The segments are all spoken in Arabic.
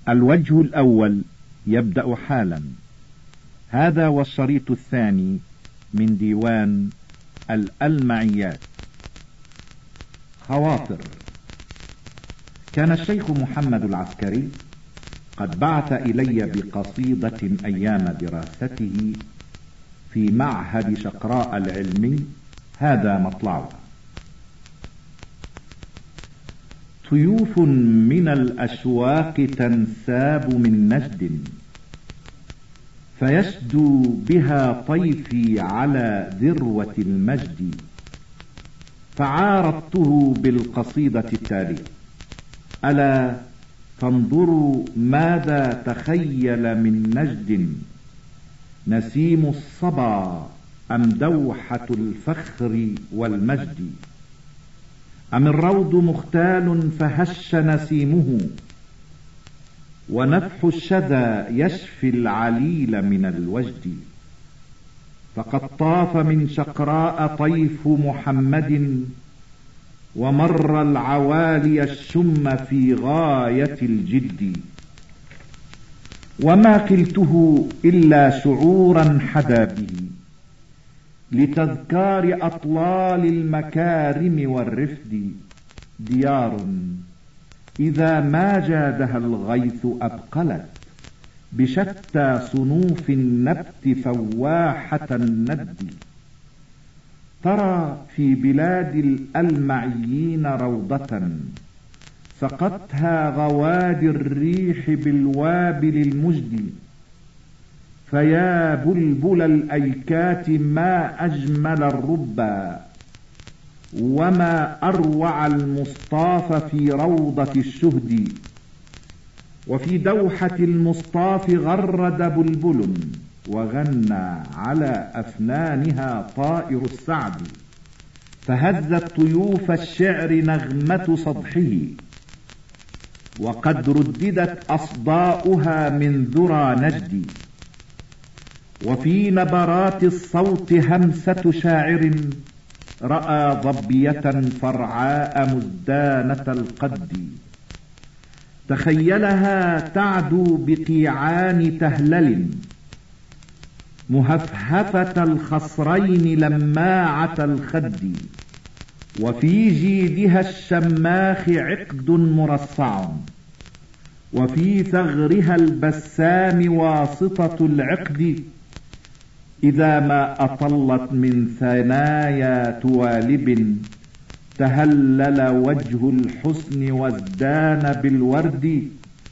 الوجه الأول يبدأ حالا. هذا والشريط الثاني من ديوان الألمعيات. خواطر. كان الشيخ محمد العسكري قد بعث إلي بقصيدة أيام دراسته في معهد شقراء العلمي، هذا مطلعها: طيوف من الأشواق تنساب من نجد، فيشدو بها طيفي على ذروة المجد. فعارضته بالقصيدة التالية: ألا فانظروا ماذا تخيل من نجد، نسيم الصبا أم دوحة الفخر والمجد، أم الروض مختال فهش نسيمه، ونفح الشذا يشفي العليل من الوجد. فقد طاف من شقراء طيف محمد، ومر العوالي الشم في غاية الجد. وما قلته إلا شعورا حدا به، لتذكار أطلال المكارم والرفد. ديار إذا ما جادها الغيث أبقلت، بشتى صنوف النبت فواحة الند. ترى في بلاد الألمعيين روضة، سقتها غوادي الريح بالوابل المجد. فيا بلبل الأيكات ما أجمل الربا، وما أروع المصطاف في روضة الشهد. وفي دوحة المصطاف غرد بلبل، وغنى على أفنانها طائر السعد. فهزت طيوف الشعر نغمة صدحه، وقد رددت أصداؤها من ذرى نجد. وفي نبرات الصوت همسة شاعر، رأى ظبية فرعاء مزدانة القد. تخيلها تعدو بقيعان تهلل، مهفهفة الخصرين لماعة الخد. وفي جيدها الشماخ عقد مرصع، وفي ثغرها البسام واسطة العقد. إذا ما أطلت من ثنايا توالب، تهلل وجه الحسن وازدان بالورد.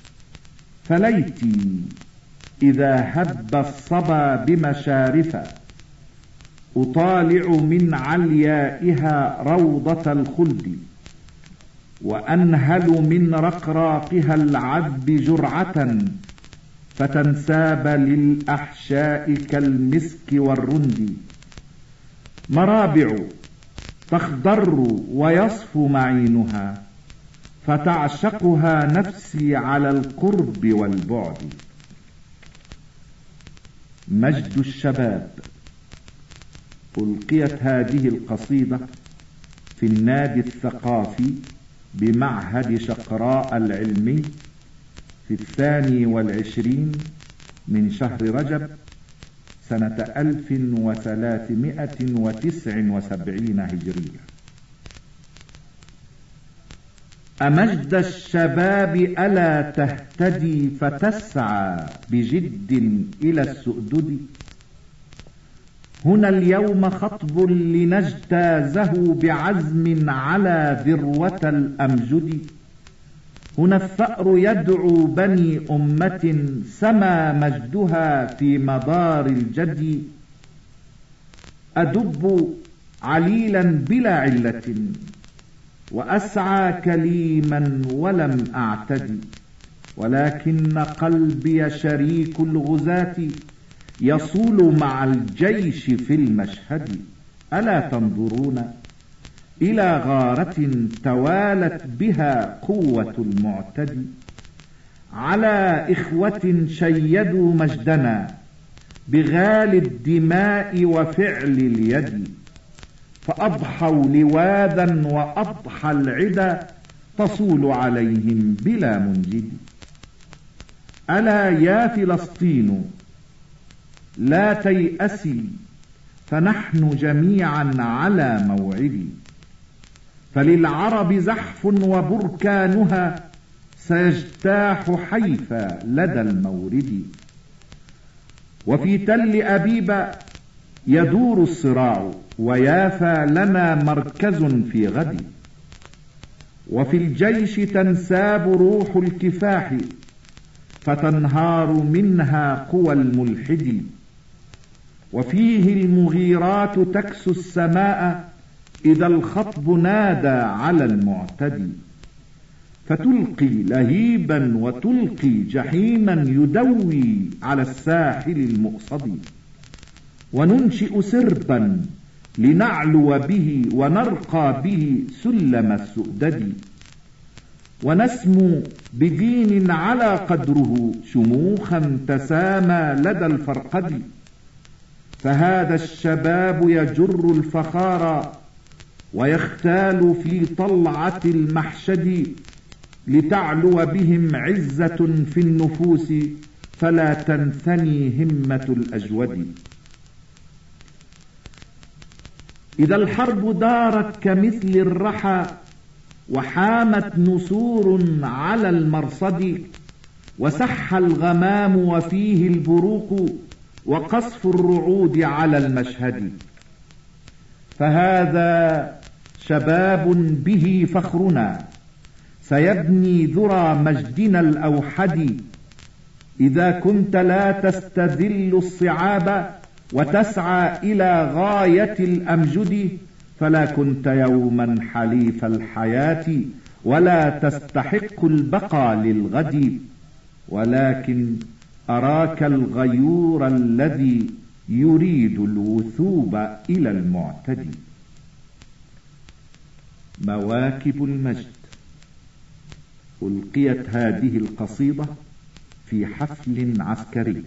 فليتي إذا هب الصبا بمشارفا، أطالع من عليائها روضة الخلد. وأنهل من رقراقها العذب جرعة، فتنساب للأحشاء كالمسك والرند. مرابع تخضر ويصفو معينها، فتعشقها نفسي على القرب والبعد. مجد الشباب. ألقيت هذه القصيدة في النادي الثقافي بمعهد شقراء العلمي في 22 من شهر رجب سنة 1379 هجرية. أمجد الشباب ألا تهتدي فتسعى بجد إلى السؤدد. هنا اليوم خطب لنجتازه بعزم على ذروة الأمجد. هنا الثأر يدعو بني أمة سما مجدها في مدار الجد. أدب عليلا بلا علة، وأسعى كليما ولم أعتدي. ولكن قلبي شريك الغزاة، يصول مع الجيش في المشهد. ألا تنظرون إلى غارة توالت بها قوة المعتدي، على إخوة شيدوا مجدنا بغال الدماء وفعل اليد. فأضحوا لواذا وأضحى العدا تصول عليهم بلا منجد. ألا يا فلسطين لا تيأسي، فنحن جميعا على موعد. فللعرب زحف وبركانها سيجتاح حيفا لدى المورد. وفي تل أبيب يدور الصراع، ويافا لنا مركز في غد. وفي الجيش تنساب روح الكفاح، فتنهار منها قوى الملحد. وفيه المغيرات تكسو السماء، إذا الخطب نادى على المعتدي. فتلقي لهيبا وتلقي جحيما يدوي على الساحل المؤصد. وننشئ سربا لنعلو به ونرقى به سلم السؤدد. ونسمو بدين على قدره شموخا تسامى لدى الفرقد. فهذا الشباب يجر الفخار ويختال في طلعة المحشد، لتعلو بهم عزة في النفوس، فلا تنثني همة الأجود. إذا الحرب دارت كمثل الرحى، وحامت نسور على المرصد، وسح الغمام وفيه البروق، وقصف الرعود على المشهد. فهذا شباب به فخرنا، سيبني ذرى مجدنا الأوحد. إذا كنت لا تستذل الصعاب وتسعى إلى غاية الأمجد، فلا كنت يوما حليف الحياة، ولا تستحق البقاء للغد. ولكن أراك الغيور الذي يريد الوثوب إلى المعتدي. مواكب المجد. ألقيت هذه القصيدة في حفل عسكري.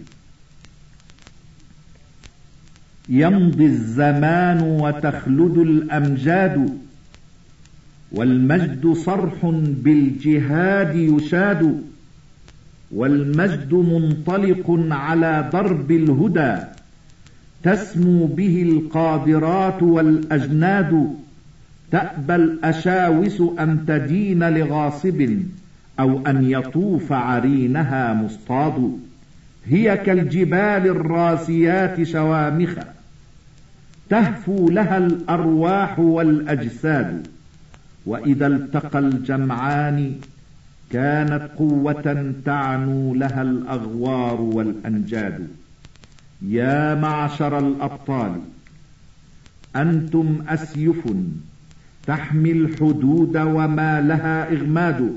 يمضي الزمان وتخلد الأمجاد، والمجد صرح بالجهاد يشاد. والمجد منطلق على درب الهدى، تسمو به القادرات والأجناد. تأبى الأشاوس أن تدين لغاصب، أو أن يطوف عرينها مصطاد. هي كالجبال الراسيات شوامخ، تهفو لها الأرواح والأجساد. وإذا التقى الجمعان كانت قوة تعنو لها الأغوار والأنجاد. يا معشر الأبطال، أنتم أسيف تحمي الحدود وما لها إغماد.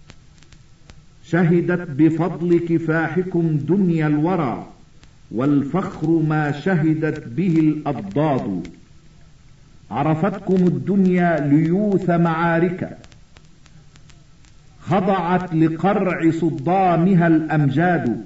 شهدت بفضل كفاحكم دنيا الورى، والفخر ما شهدت به الأضداد. عرفتكم الدنيا ليوث معارك، خضعت لقرع صدامها الأمجاد.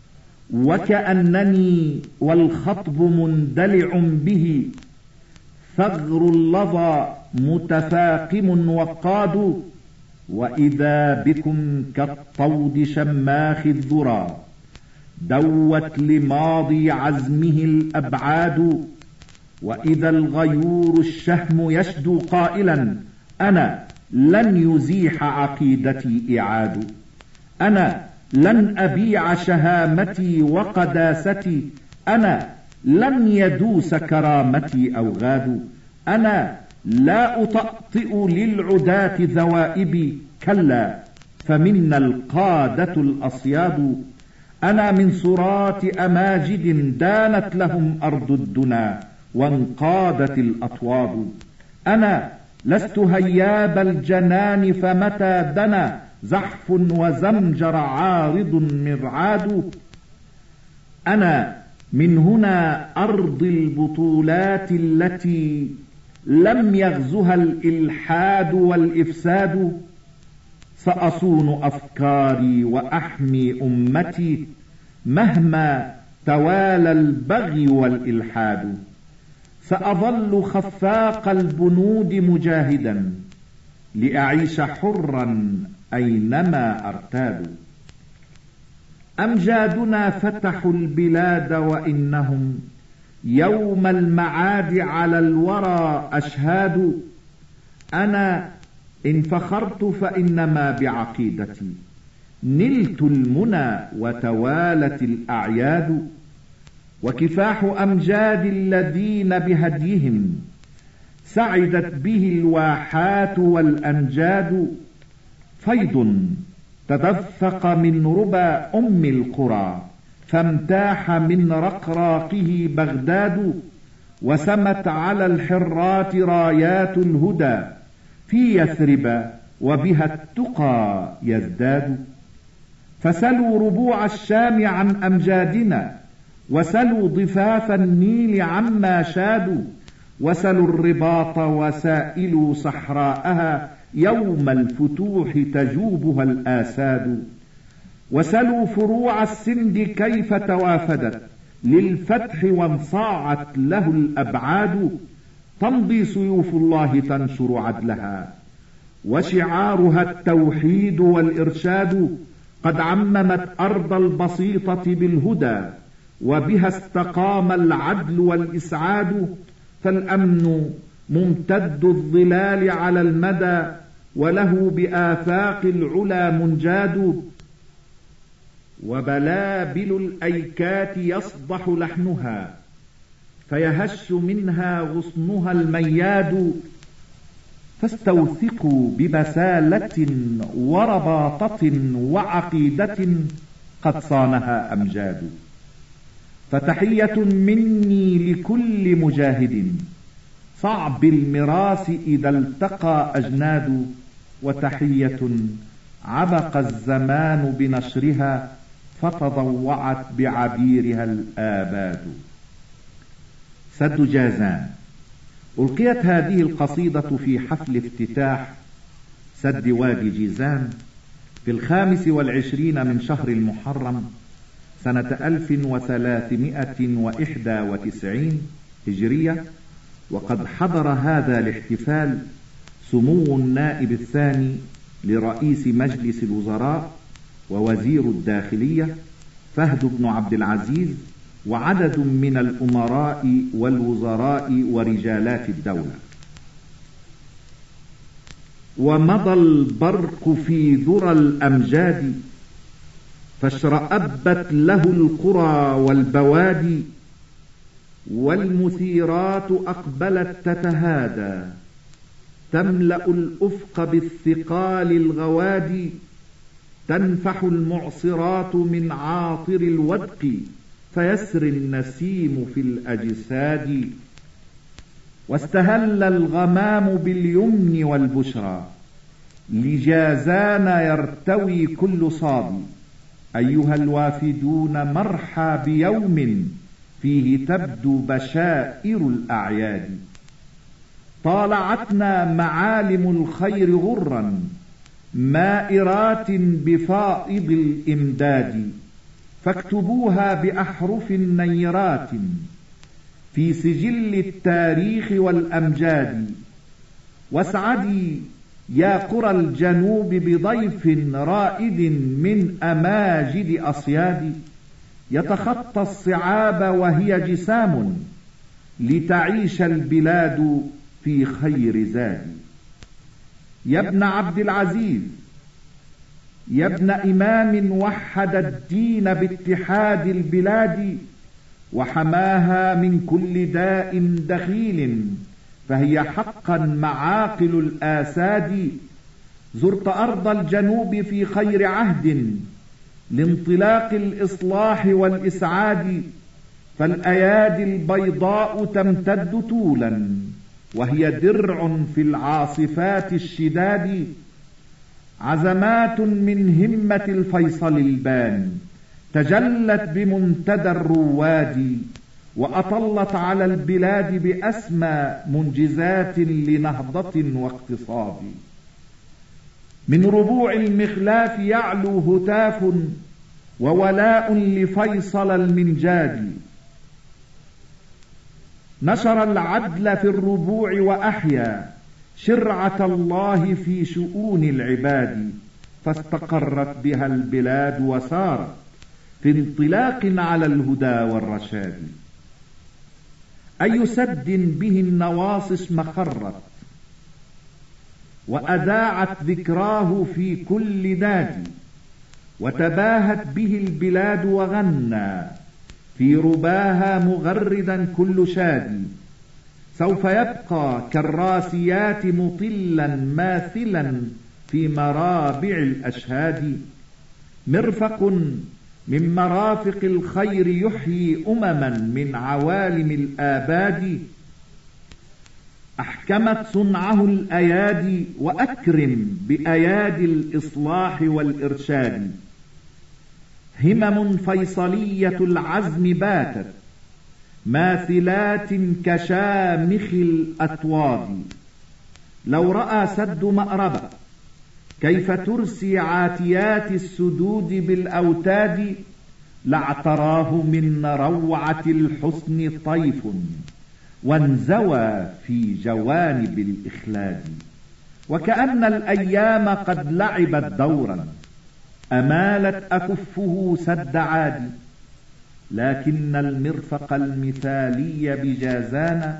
وكأنني والخطب مندلع به، ثغر اللظى متفاقم وقاد. وإذا بكم كالطود شماخ الذرى، دوت لماضي عزمه الأبعاد. وإذا الغيور الشهم يشدو قائلا، أنا لن يزيح عقيدتي إعاد. أنا لن أبيع شهامتي وقداستي، أنا لن يدوس كرامتي أوغاد. أنا لا أطأطئ للعداة ذوائبي، كلا فمنا القادة الأصياد. أنا من صرات أماجد دانت لهم أرض الدنا، وانقادت الأطواد. أنا لست هياب الجنان، فمتى دنا زحف وزمجر عارض مرعاد. أنا من هنا أرض البطولات التي لم يغزها الإلحاد والإفساد. سأصون أفكاري وأحمي أمتي، مهما توالى البغي والإلحاد. سأظل خفاق البنود مجاهدا، لأعيش حرا أينما أرتاد. أمجادنا فتحوا البلاد وإنهم يوم المعاد على الورى أشهاد. أنا إن فخرت فإنما بعقيدتي، نلت المنى وتوالت الأعياد. وكفاح أمجاد الذين بهديهم سعدت به الواحات والأنجاد. فيض تدفق من ربى أم القرى فامتاح من رقراقه بغداد. وسمت على الحرات رايات الهدى في يثرب وبها التقى يزداد. فسلوا ربوع الشام عن أمجادنا، وسلوا ضفاف النيل عما شادوا. وسلوا الرباط وسائلوا صحراءها يوم الفتوح تجوبها الآساد. وسلوا فروع السند كيف توافدت للفتح وانصاعت له الأبعاد. تمضي سيوف الله تنشر عدلها وشعارها التوحيد والإرشاد. قد عممت أرض البسيطة بالهدى وبها استقام العدل والإسعاد. فالأمن ممتد الظلال على المدى وله بآفاق العلا منجاد. وبلابل الأيكات يصدح لحنها فيهش منها غصنها المياد. فاستوثقوا ببسالة ورباطة وعقيدة قد صانها أمجاد. فتحية مني لكل مجاهد صعب المراس إذا التقى أجناد. وتحية عبق الزمان بنشرها فتضوعت بعبيرها الآباد. سد جازان. ألقيت هذه القصيدة في حفل افتتاح سد وادي جيزان في 25 من شهر المحرم سنة 1391 هجرية. وقد حضر هذا الاحتفال سمو النائب الثاني لرئيس مجلس الوزراء ووزير الداخلية فهد بن عبد العزيز وعدد من الأمراء والوزراء ورجالات الدولة. ومضى البرق في ذرى الأمجاد فاشرأبت له القرى والبوادي. والمثيرات أقبلت تتهادى تملأ الأفق بالثقال الغوادي. تنفح المعصرات من عاطر الودق فيسري النسيم في الأجساد. واستهل الغمام باليمن والبشرى لجازان يرتوي كل صاد. أيها الوافدون مرحى بيوم فيه تبدو بشائر الأعياد. طالعتنا معالم الخير غرا مائرات بفائض الإمداد. فاكتبوها بأحرف نيرات في سجل التاريخ والأمجاد. واسعدي يا قرى الجنوب بضيف رائد من أماجد أصياد. يتخطى الصعاب وهي جسام لتعيش البلاد في خير زاد. يا ابن عبد العزيز، يا ابن إمام وحد الدين باتحاد البلاد وحماها من كل داء دخيل، فهي حقا معاقل الآساد. زرت أرض الجنوب في خير عهد لانطلاق الإصلاح والإسعاد. فالأيادي البيضاء تمتد طولا وهي درع في العاصفات الشداد. عزمات من همة الفيصل البان تجلت بمنتدى الرواد وأطلت على البلاد بأسمى منجزات لنهضة واقتصاد. من ربوع المخلاف يعلو هتاف وولاء لفيصل المنجاد. نشر العدل في الربوع وأحيا شرعة الله في شؤون العباد. فاستقرت بها البلاد وسارت في انطلاق على الهدى والرشاد. أي سد به النواصص مخرت وأذاعت ذكراه في كل نادي، وتباهت به البلاد وغنى في رباها مغردا كل شادي. سوف يبقى كالراسيات مطلا ماثلا في مرابع الأشهاد. مرفق من مرافق الخير يحيي أمما من عوالم الآباد. أحكمت صنعه الأيادي وأكرم بأيادي الإصلاح والإرشاد. همم فيصلية العزم باتت ماثلات كشامخ الأتواض. لو رأى سد مأربة كيف ترسي عاتيات السدود بالأوتاد، لاعتراه من روعة الحسن طيف وانزوى في جوانب الإخلاد. وكأن الأيام قد لعبت دورا أمالت أكفه سد عادي، لكن المرفق المثالي بجازان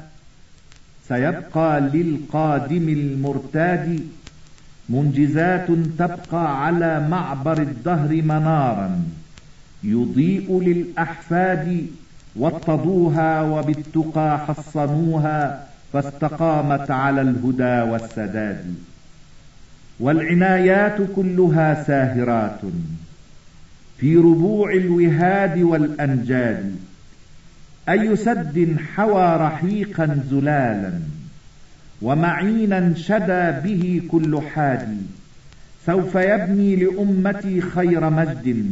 سيبقى للقادم المرتاد. منجزات تبقى على معبر الدهر منارا يضيء للأحفاد. وطدوها وبالتقى حصنوها فاستقامت على الهدى والسداد. والعنايات كلها ساهرات في ربوع الوهاد والأنجاد. أي سد حوى رحيقا زلالا ومعينا شدى به كل حادي. سوف يبني لأمتي خير مجد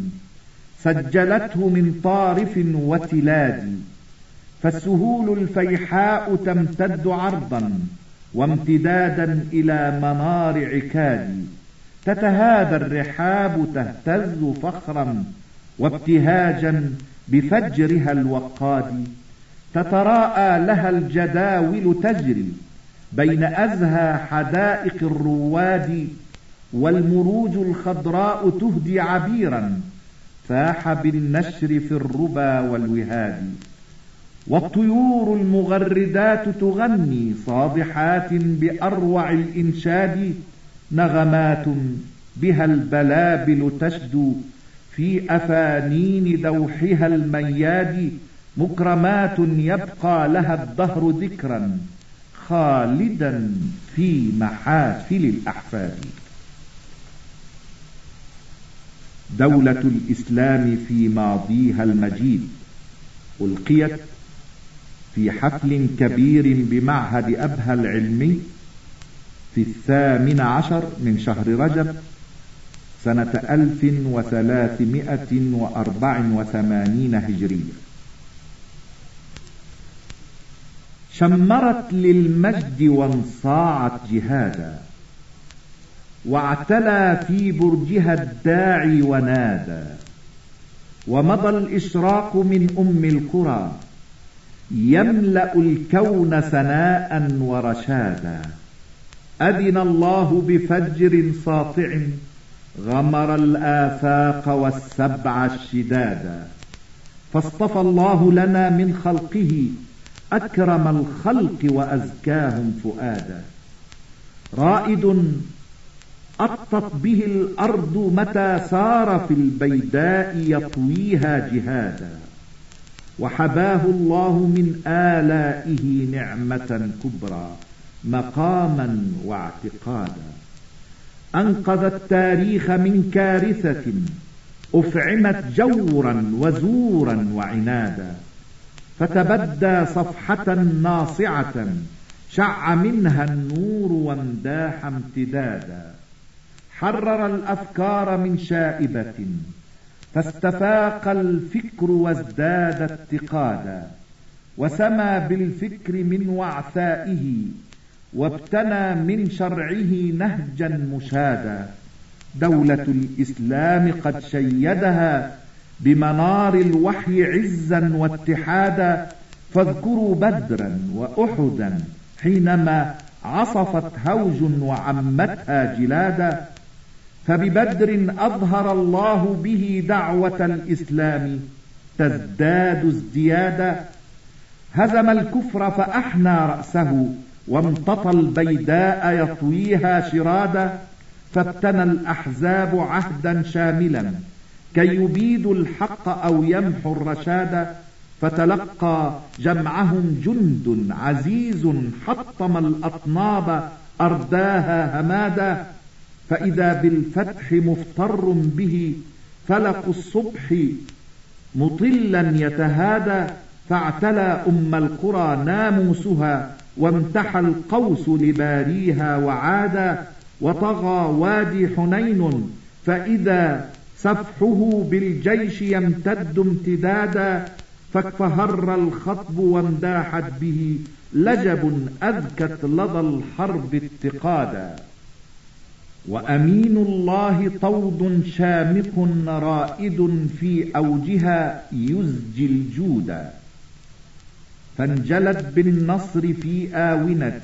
سجلته من طارف وتلاد. فالسهول الفيحاء تمتد عرضا وامتدادا إلى منار عكاد. تتهادى الرحاب تهتز فخرا وابتهاجا بفجرها الوقاد. تتراءى لها الجداول تجري بين أزهى حدائق الرواد. والمروج الخضراء تهدي عبيرا فاح بالنشر في الربا والوهاد. والطيور المغردات تغني صابحات بأروع الإنشاد. نغمات بها البلابل تشدو في أفانين دوحها المياد. مكرمات يبقى لها الدهر ذكرا خالدا في محافل الأحفاد. دولة الإسلام في ماضيها المجيد ألقيت في حفل كبير بمعهد أبها العلمي في 18 من شهر رجب سنة 1384 هجرية. شمرت للمجد وانصاعت جهادا، واعتلى في برجها الداعي ونادى. ومضى الإشراق من أم القرى يملأ الكون سناء ورشادا. أذن الله بفجر ساطع غمر الآفاق والسبع الشدادا. فاصطفى الله لنا من خلقه أكرم الخلق وأزكاهم فؤادا. رائد أطت به الأرض متى سار في البيداء يطويها جهادا. وحباه الله من آلائه نعمة كبرى مقاما واعتقادا. أنقذ التاريخ من كارثة أفعمت جورا وزورا وعنادا. فتبدى صفحة ناصعة شع منها النور وامداح امتدادا. حرر الأفكار من شائبة فاستفاق الفكر وازداد اتقادا. وسمى بالفكر من وعثائه وابتنى من شرعه نهجا مشادا. دولة الإسلام قد شيدها بمنار الوحي عزا واتحادا. فاذكروا بدرا وأحدا حينما عصفت هوج وعمتها جلادا. فببدر أظهر الله به دعوة الإسلام تزداد ازديادا. هزم الكفر فأحنى رأسه وامتطى البيداء يطويها شرادا. فابتنى الأحزاب عهدا شاملا كي يبيدوا الحق أو يمحوا الرشاد. فتلقى جمعهم جند عزيز حطم الأطناب أرداها همادا. فإذا بالفتح مفتر به فلق الصبح مطلا يتهادى. فاعتلى القرى ناموسها وامتحى القوس لباريها وعادا. وطغى وادي حنين فإذا سفحه بالجيش يمتد امتدادا. فاكفهر الخطب وانداحت به لجب أذكت لدى الحرب اتقادا. وأمين الله طود شامخ رائد في أوجها يزجي الجودا. فانجلت بالنصر في آونة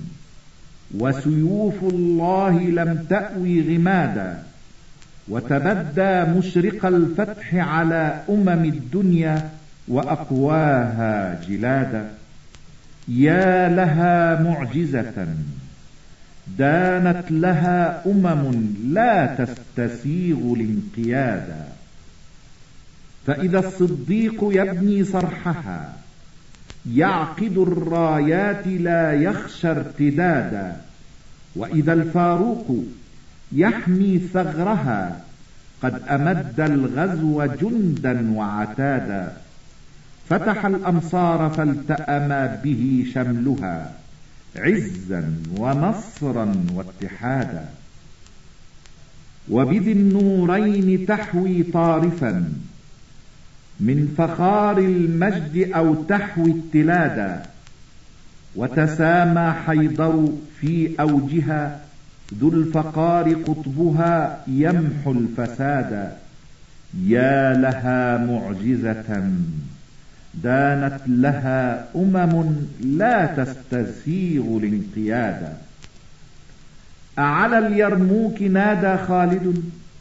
وسيوف الله لم تأوي غمادا. وتبدى مشرق الفتح على الدنيا وأقواها جلادا. يا لها معجزة دانت لها لا تستسيغ الانقيادا. فإذا الصديق يبني صرحها يعقد الرايات لا يخشى ارتدادا. وإذا الفاروق يحمي ثغرها قد أمد الغزو جندا وعتادا. فتح الأمصار فالتأم به شملها عزا ونصرا واتحادا. وبذي النورين تحوي طارفا من فخار المجد أو تحوي التلادا. وتسامى حيدر في أوجها ذو الفقار قطبها يمحو الفسادا. يا لها معجزة دانت لها لا تستسيغ الانقيادا. أعلى اليرموك نادى خالد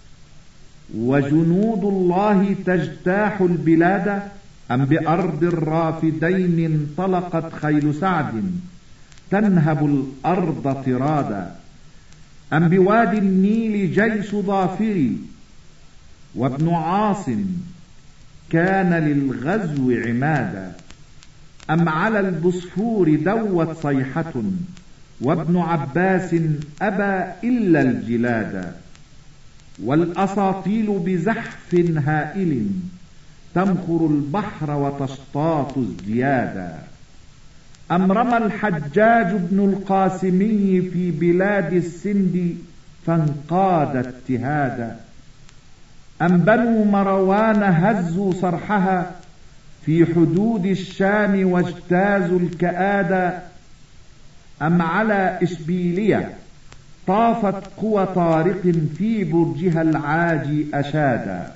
وجنود الله تجتاح البلاد. أم بأرض الرافدين انطلقت خيل سعد تنهب الأرض طرادا. أم بوادي النيل جيش ظافري وابن عاصم كان للغزو عمادا. أم على البصفور دوت صيحة وابن عباس أبى إلا الجلادا. والأساطيل بزحف هائل تمخر البحر وتشطاط ازديادا. أم رمى الحجاج بن القاسمي في بلاد السند فانقاد اجتهادا. أم بنو مروان هزوا صرحها في حدود الشام واجتازوا الكآدا. أم على إشبيلية طافت قوى طارق في برجها العاجي أشادا.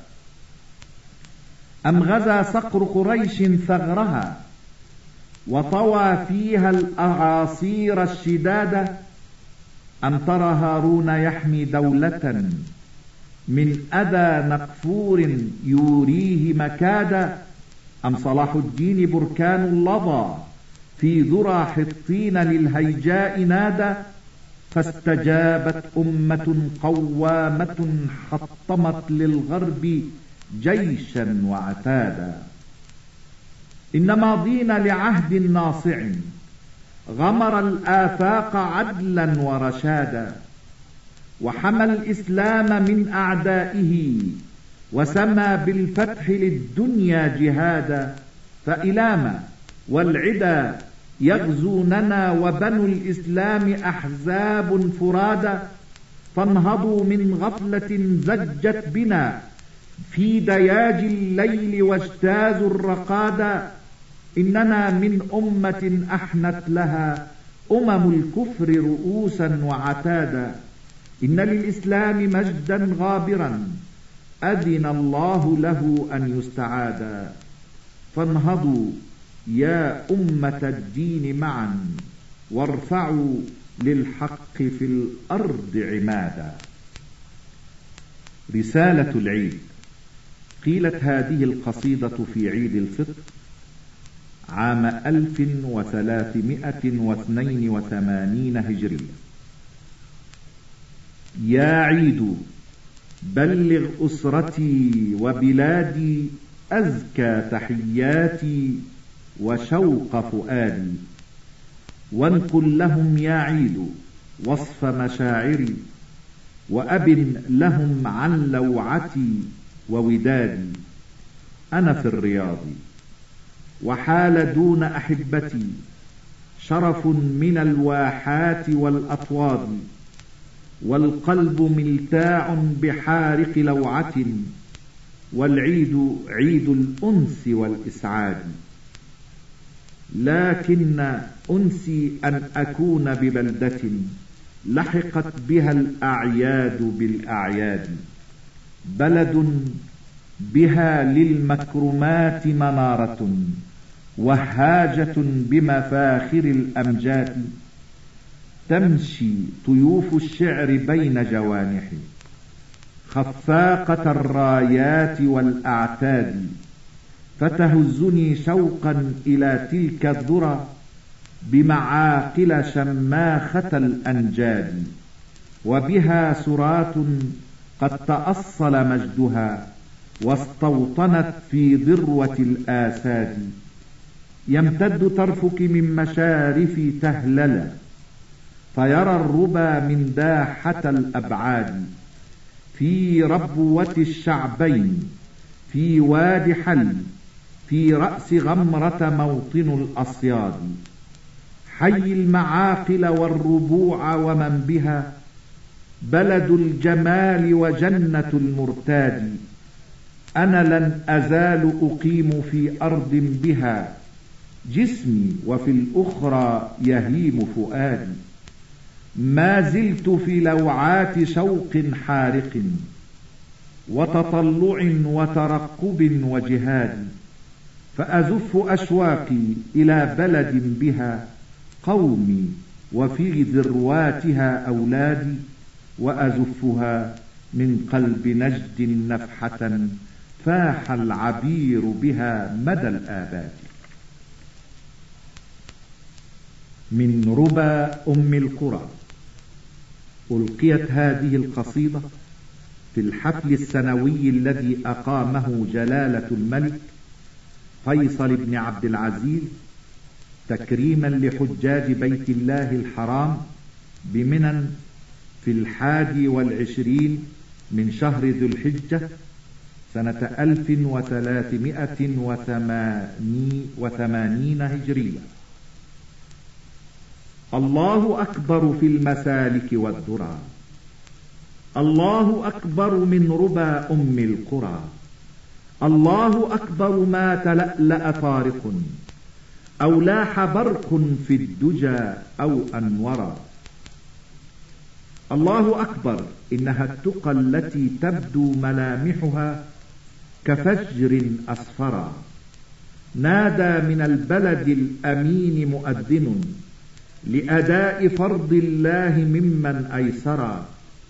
أم غزا صقر قريش ثغرها وطوى فيها الأعاصير الشدادة. أم ترى هارون يحمي دولة من أذى نقفور يوريه مكادا. أم صلاح الدين بركان اللظى في ذرى حطين للهيجاء نادى. فاستجابت قوامة حطمت للغرب جيشا وعتادا. إن ماضين لعهد ناصع غمر الآفاق عدلا ورشادا. وحمى الإسلام من أعدائه وسمى بالفتح للدنيا جهادا. فإلاما والعدا يغزوننا وبنو الإسلام أحزاب فرادا. فانهضوا من غفلة زجت بنا في دياج الليل واجتازوا الرقادا. إننا من أمة أحنت لها الكفر رؤوسا وعتادا. إن للإسلام مجدا غابرا أذن الله له أن يستعادا. فانهضوا يا أمة الدين معا وارفعوا للحق في الأرض عمادا. رسالة العيد. قيلت هذه القصيدة في عيد الفطر عام 1382 هجرية. يا عيد بلغ أسرتي وبلادي أزكى تحياتي وشوق فؤادي، وانقل لهم يا عيد وصف مشاعري، وأبن لهم عن لوعتي وودادي. أنا في الرياض وحال دون أحبتي شرف من الواحات والأطواد، والقلب ملتاع بحارق لوعة، والعيد عيد الأنس والإسعاد. لكن أنسي أن أكون ببلدة لحقت بها الأعياد بالأعياد، بلد بها للمكرمات منارة وهاجة بمفاخر الأمجاد، تمشي طيوف الشعر بين جوانحي خفاقة الرايات والأعتاد، فتهزني شوقا إلى تلك الذرى بمعاقل شماخة الأنجاد، وبها سرات قد تأصل مجدها واستوطنت في ذروة الآساد. يمتد طرفك من مشارف تهلل فيرى الربا من داحة الأبعاد، في ربوة الشعبين في واد حل في رأس غمرة موطن الأصياد، حي المعاقل والربوع ومن بها بلد الجمال وجنة المرتاد. أنا لن أزال أقيم في أرض بها جسمي وفي الأخرى يهيم فؤادي، ما زلت في لوعات شوق حارق وتطلع وترقب وجهاد، فأزف أشواقي إلى بلد بها قومي وفي ذرواتها أولادي، وأزفها من قلب نجد نفحة فاح العبير بها مدى الآباد. من ربى أم القرى. ألقيت هذه القصيدة في الحفل السنوي الذي أقامه جلالة الملك فيصل بن عبد العزيز تكريما لحجاج بيت الله الحرام بمنى في 21 من شهر ذو الحجة سنة 1388 هجرية. الله أكبر في المسالك والذرى، الله أكبر من ربى أم القرى، الله أكبر ما تلألأ طارق أو لاح برق في الدجى أو أنورا. الله أكبر إنها التقى التي تبدو ملامحها كفجر أصفرا، نادى من البلد الأمين مؤذن لأداء فرض الله ممن أيسرا،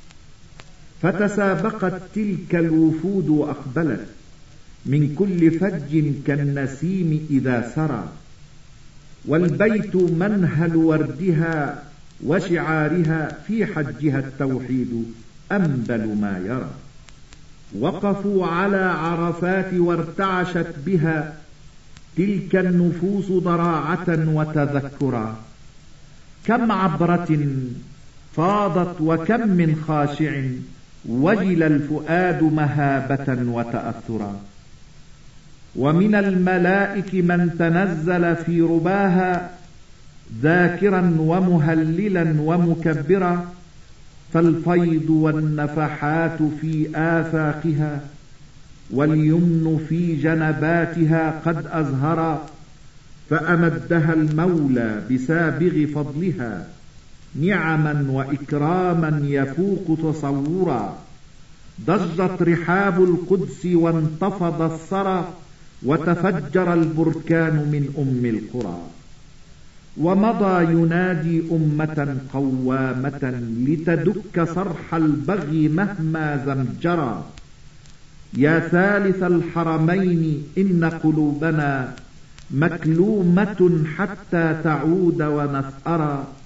فتسابقت تلك الوفود وأقبلت من كل فج كالنسيم إذا سرى، والبيت منهل وردها وشعارها في حجها التوحيد أنبل ما يرى. وقفوا على عرفات وارتعشت بها تلك النفوس ضراعة وتذكرا، كم عبرة فاضت وكم من خاشع وجل الفؤاد مهابة وتأثرا. ومن الملائك من تنزل في رباها ذاكرا ومهللا ومكبرا، فالفيض والنفحات في آفاقها واليمن في جنباتها قد أزهرا، فأمدها المولى بسابغ فضلها نعما وإكراما يفوق تصورا. ضجت رحاب القدس وانتفض الثرى وتفجر البركان من أم القرى. ومضى ينادي أمة قوامة لتدك صرح البغي مهما زمجرا. يا ثالث الحرمين إن قلوبنا مكلومة حتى تعود ونثأرا.